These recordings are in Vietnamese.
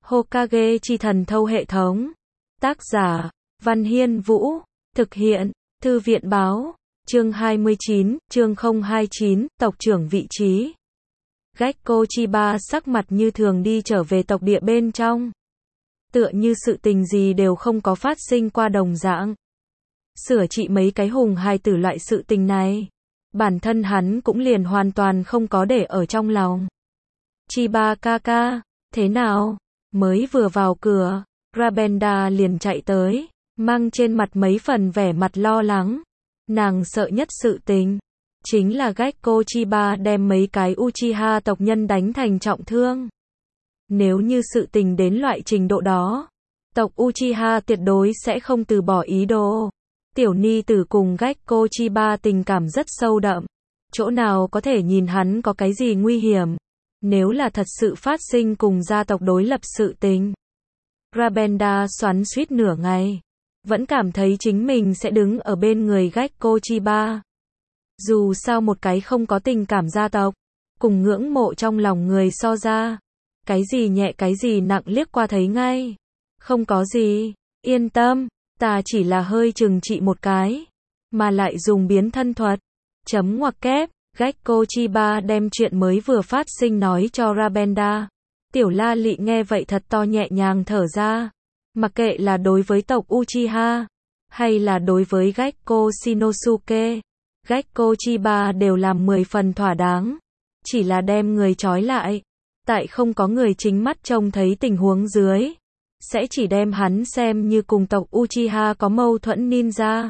Hokage chi thần thâu hệ thống. Tác giả, Văn Hiên Vũ. Thực hiện, Thư viện Báo. Chương 29, chương 029, tộc trưởng vị trí. Gekko Chiba sắc mặt như thường đi trở về tộc địa bên trong. Tựa như sự tình gì đều không có phát sinh qua đồng dạng. Sửa trị mấy cái hùng hài tử loại sự tình này. Bản thân hắn cũng liền hoàn toàn không có để ở trong lòng. Chiba ca, thế nào? Mới vừa vào cửa, Rabenda liền chạy tới, mang trên mặt mấy phần vẻ mặt lo lắng. Nàng sợ nhất sự tình chính là Gekko Chiba đem mấy cái Uchiha tộc nhân đánh thành trọng thương. Nếu như sự tình đến loại trình độ đó, tộc Uchiha tuyệt đối sẽ không từ bỏ ý đồ. Tiểu ni tử cùng Gekko Chiba tình cảm rất sâu đậm, chỗ nào có thể nhìn hắn có cái gì nguy hiểm. Nếu là thật sự phát sinh cùng gia tộc đối lập sự tình, Rabenda xoắn xuýt nửa ngày, vẫn cảm thấy chính mình sẽ đứng ở bên người Gekko Chiba. Dù sao một cái không có tình cảm gia tộc, cùng ngưỡng mộ trong lòng người so ra, cái gì nhẹ cái gì nặng liếc qua thấy ngay. Không có gì, yên tâm, ta chỉ là hơi trừng trị một cái, mà lại dùng biến thân thuật. Chấm ngoặc kép, Gekko Chiba đem chuyện mới vừa phát sinh nói cho Rabenda. Tiểu La Lị nghe vậy thật to nhẹ nhàng thở ra. Mặc kệ là đối với tộc Uchiha, hay là đối với Gekko Shinosuke, Gekko Chiba đều làm 10 phần thỏa đáng. Chỉ là đem người trói lại, tại không có người chính mắt trông thấy tình huống dưới, sẽ chỉ đem hắn xem như cùng tộc Uchiha có mâu thuẫn ninja.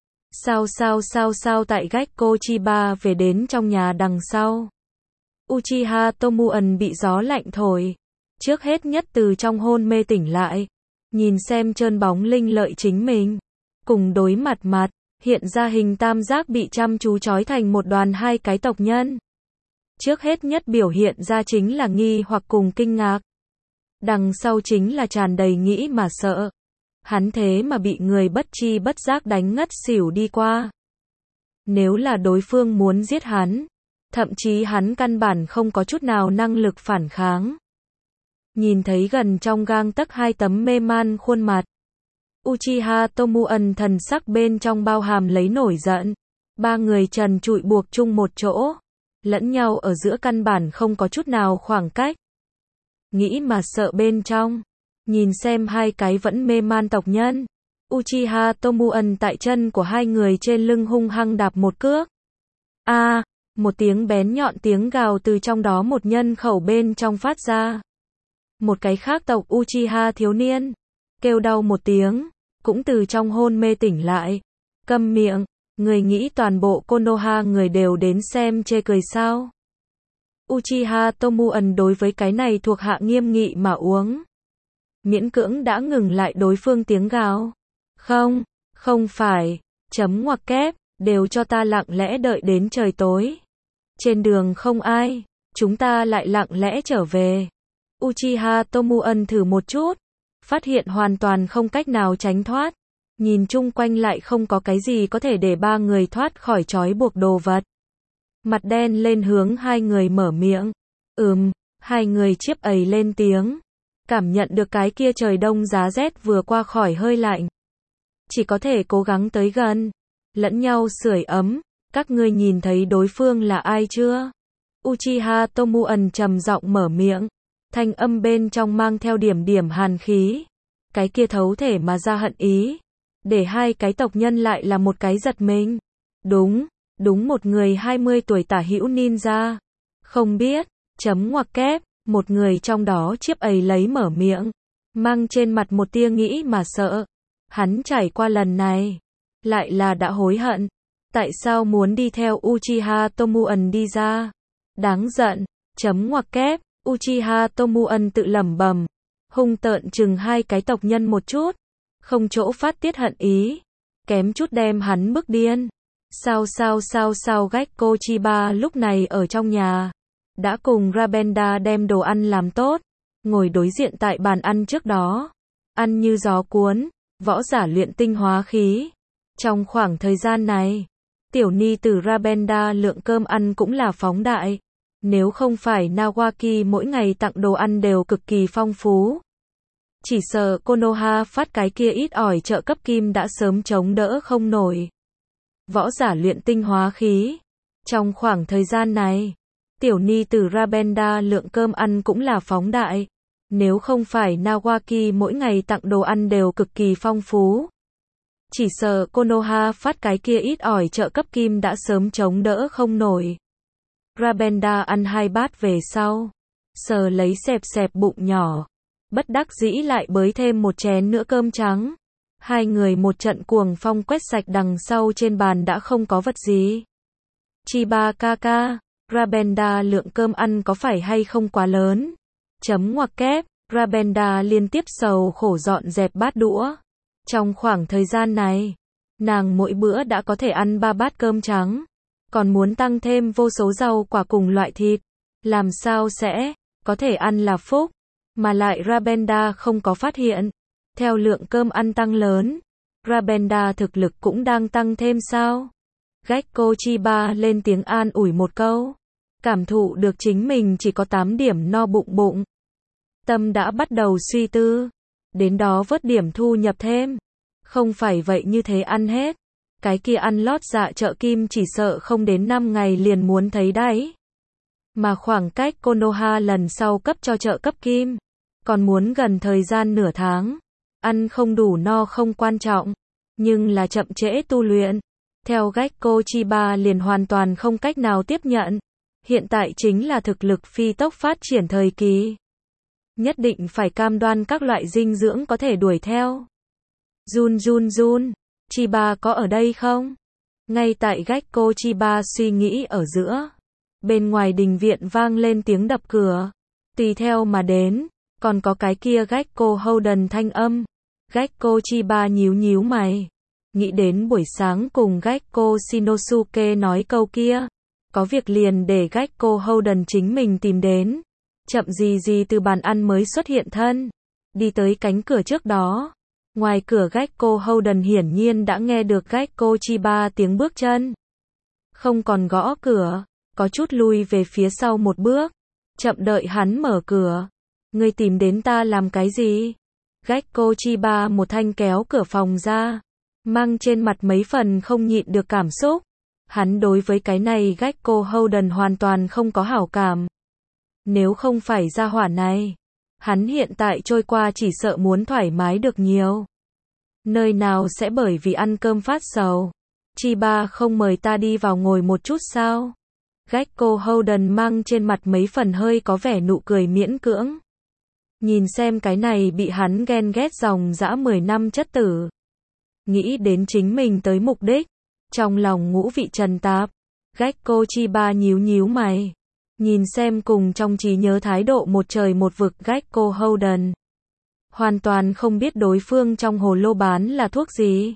Sao tại Gekko Chiba về đến trong nhà đằng sau. Uchiha Tomuan bị gió lạnh thổi, trước hết nhất từ trong hôn mê tỉnh lại, nhìn xem trơn bóng linh lợi chính mình, cùng đối mặt, hiện ra hình tam giác bị chăm chú trói thành một đoàn hai cái tộc nhân. Trước hết nhất biểu hiện ra chính là nghi hoặc cùng kinh ngạc. Đằng sau chính là tràn đầy nghĩ mà sợ. Hắn thế mà bị người bất chi bất giác đánh ngất xỉu đi qua. Nếu là đối phương muốn giết hắn, thậm chí hắn căn bản không có chút nào năng lực phản kháng. Nhìn thấy gần trong gang tấc hai tấm mê man khuôn mặt, Uchiha Tomuan thần sắc bên trong bao hàm lấy nổi giận. Ba người trần trụi buộc chung một chỗ, lẫn nhau ở giữa căn bản không có chút nào khoảng cách. Nghĩ mà sợ bên trong, nhìn xem hai cái vẫn mê man tộc nhân, Uchiha Tomuan tại chân của hai người trên lưng hung hăng đạp một cước. Một tiếng bén nhọn tiếng gào từ trong đó một nhân khẩu bên trong phát ra. Một cái khác tộc Uchiha thiếu niên kêu đau một tiếng, cũng từ trong hôn mê tỉnh lại. Câm miệng, người nghĩ toàn bộ Konoha người đều đến xem chê cười sao? Uchiha Tomuan đối với cái này thuộc hạ nghiêm nghị mà uống. Miễn cưỡng đã ngừng lại đối phương tiếng gào. Không phải, chấm ngoặc kép, đều cho ta lặng lẽ đợi đến trời tối. Trên đường không ai, chúng ta lại lặng lẽ trở về. Uchiha Tomuan thử một chút, phát hiện hoàn toàn không cách nào tránh thoát. Nhìn chung quanh lại không có cái gì có thể để ba người thoát khỏi trói buộc đồ vật. Mặt đen lên hướng hai người mở miệng. Hai người chiếp ầy lên tiếng. Cảm nhận được cái kia trời đông giá rét vừa qua khỏi hơi lạnh. Chỉ có thể cố gắng tới gần, lẫn nhau sưởi ấm. Các ngươi nhìn thấy đối phương là ai chưa? Uchiha Tomuan trầm giọng mở miệng. Thanh âm bên trong mang theo điểm hàn khí. Cái kia thấu thể mà ra hận ý. Để hai cái tộc nhân lại là một cái giật mình. Đúng một người 20 tuổi tả hữu ninja. Không biết, chấm ngoặc kép, một người trong đó chiếp ầy lấy mở miệng. Mang trên mặt một tia nghĩ mà sợ. Hắn trải qua lần này, lại là đã hối hận. Tại sao muốn đi theo Uchiha Tomuan đi ra? Đáng giận, chấm ngoặc kép, Uchiha Tomuan tự lẩm bẩm, hung tợn chừng hai cái tộc nhân một chút, không chỗ phát tiết hận ý, kém chút đem hắn bức điên. Sao Gekko Chiba lúc này ở trong nhà, đã cùng Rabenda đem đồ ăn làm tốt, ngồi đối diện tại bàn ăn trước đó, ăn như gió cuốn, võ giả luyện tinh hóa khí. Trong khoảng thời gian này, tiểu ni tử Rabenda lượng cơm ăn cũng là phóng đại. Nếu không phải Nawaki mỗi ngày tặng đồ ăn đều cực kỳ phong phú, Chỉ sợ Konoha phát cái kia ít ỏi trợ cấp kim đã sớm chống đỡ không nổi. Võ giả luyện tinh hóa khí. Trong khoảng thời gian này, tiểu ni tử Rabenda lượng cơm ăn cũng là phóng đại. Nếu không phải Nawaki mỗi ngày tặng đồ ăn đều cực kỳ phong phú. Chỉ sợ Konoha phát cái kia ít ỏi trợ cấp kim đã sớm chống đỡ không nổi. Rabenda ăn 2 bát về sau, sờ lấy xẹp xẹp bụng nhỏ, bất đắc dĩ lại bới thêm một chén nữa cơm trắng. Hai người một trận cuồng phong quét sạch đằng sau trên bàn đã không có vật gì. Chiba kaka, Rabenda lượng cơm ăn có phải hay không quá lớn? Chấm ngoặc kép, Rabenda liên tiếp sầu khổ dọn dẹp bát đũa. Trong khoảng thời gian này, nàng mỗi bữa đã có thể ăn 3 bát cơm trắng, còn muốn tăng thêm vô số rau quả cùng loại thịt. Làm sao sẽ có thể ăn là phúc, mà lại Rabenda không có phát hiện. Theo lượng cơm ăn tăng lớn, Rabenda thực lực cũng đang tăng thêm sao? Gekko Chiba lên tiếng an ủi một câu, cảm thụ được chính mình chỉ có 8 điểm no bụng. Tâm đã bắt đầu suy tư, đến đó vớt điểm thu nhập thêm. Không phải vậy như thế ăn hết, cái kia ăn lót dạ trợ kim chỉ sợ không đến 5 ngày liền muốn thấy đáy. Mà khoảng cách Konoha lần sau cấp cho trợ cấp kim, còn muốn gần thời gian nửa tháng. Ăn không đủ no không quan trọng, nhưng là chậm trễ tu luyện. Theo Gekko Chiba liền hoàn toàn không cách nào tiếp nhận. Hiện tại chính là thực lực phi tốc phát triển thời kỳ. Nhất định phải cam đoan các loại dinh dưỡng có thể đuổi theo. Jun, Chiba có ở đây không? Ngay tại Gekko Chiba suy nghĩ ở giữa, bên ngoài đình viện vang lên tiếng đập cửa. Tùy theo mà đến, còn có cái kia Gekko Holden thanh âm. Gekko Chiba nhíu mày, nghĩ đến buổi sáng cùng Gekko Shinosuke nói câu kia, có việc liền để Gekko Holden chính mình tìm đến. Chậm gì từ bàn ăn mới xuất hiện thân, đi tới cánh cửa trước đó. Ngoài cửa Gekko Holden hiển nhiên đã nghe được Gekko Chiba tiếng bước chân. Không còn gõ cửa, có chút lui về phía sau một bước, chậm đợi hắn mở cửa. Ngươi tìm đến ta làm cái gì? Gekko Chiba một thanh kéo cửa phòng ra, mang trên mặt mấy phần không nhịn được cảm xúc. Hắn đối với cái này Gekko Holden hoàn toàn không có hảo cảm. Nếu không phải gia hỏa này, hắn hiện tại trôi qua chỉ sợ muốn thoải mái được nhiều. Nơi nào sẽ bởi vì ăn cơm phát sầu. Chiba không mời ta đi vào ngồi một chút sao? Gekko Holden mang trên mặt mấy phần hơi có vẻ nụ cười miễn cưỡng. Nhìn xem cái này bị hắn ghen ghét dòng dã 10 năm chất tử. Nghĩ đến chính mình tới mục đích, trong lòng ngũ vị trần tạp. Gekko Chiba nhíu mày, nhìn xem cùng trong trí nhớ thái độ một trời một vực Gekko Holden. Hoàn toàn không biết đối phương trong hồ lô bán là thuốc gì.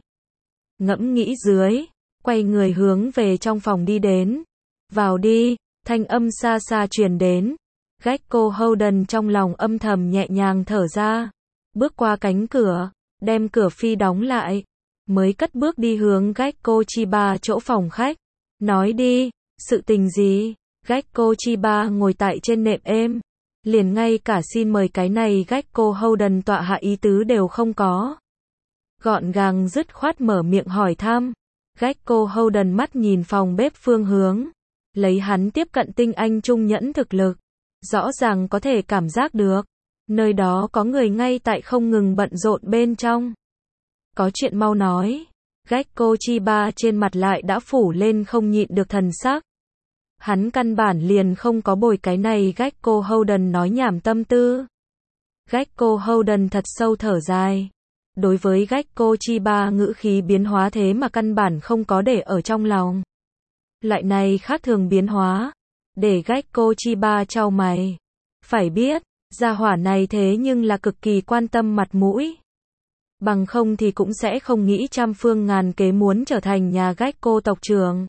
Ngẫm nghĩ dưới, quay người hướng về trong phòng đi đến. Vào đi, thanh âm xa xa truyền đến. Gekko Holden trong lòng âm thầm nhẹ nhàng thở ra. Bước qua cánh cửa, đem cửa phi đóng lại. Mới cất bước đi hướng Gekko Chiba chỗ phòng khách. Nói đi, sự tình gì? Gekko Chiba ngồi tại trên nệm êm. Liền ngay cả xin mời cái này Gekko Holden tọa hạ ý tứ đều không có. Gọn gàng dứt khoát mở miệng hỏi thăm. Gekko Holden mắt nhìn phòng bếp phương hướng. Lấy hắn tiếp cận tinh anh trung nhẫn thực lực. Rõ ràng có thể cảm giác được. Nơi đó có người ngay tại không ngừng bận rộn bên trong. Có chuyện mau nói. Gekko Chiba trên mặt lại đã phủ lên không nhịn được thần sắc. Hắn căn bản liền không có bồi cái này Gekko Holden nói nhảm tâm tư. Gekko Holden thật sâu thở dài. Đối với Gekko Chiba ngữ khí biến hóa thế mà căn bản không có để ở trong lòng. Loại này khác thường biến hóa, để Gekko Chiba chau mày. Phải biết, gia hỏa này thế nhưng là cực kỳ quan tâm mặt mũi. Bằng không thì cũng sẽ không nghĩ trăm phương ngàn kế muốn trở thành nhà Gekko tộc trưởng.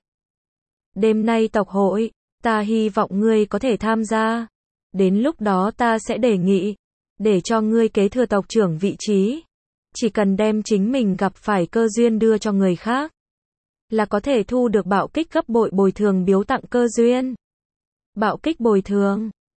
Đêm nay tộc hội, ta hy vọng ngươi có thể tham gia. Đến lúc đó ta sẽ đề nghị, để cho ngươi kế thừa tộc trưởng vị trí. Chỉ cần đem chính mình gặp phải cơ duyên đưa cho người khác, là có thể thu được bạo kích gấp bội bồi thường biếu tặng cơ duyên. Bạo kích bồi thường.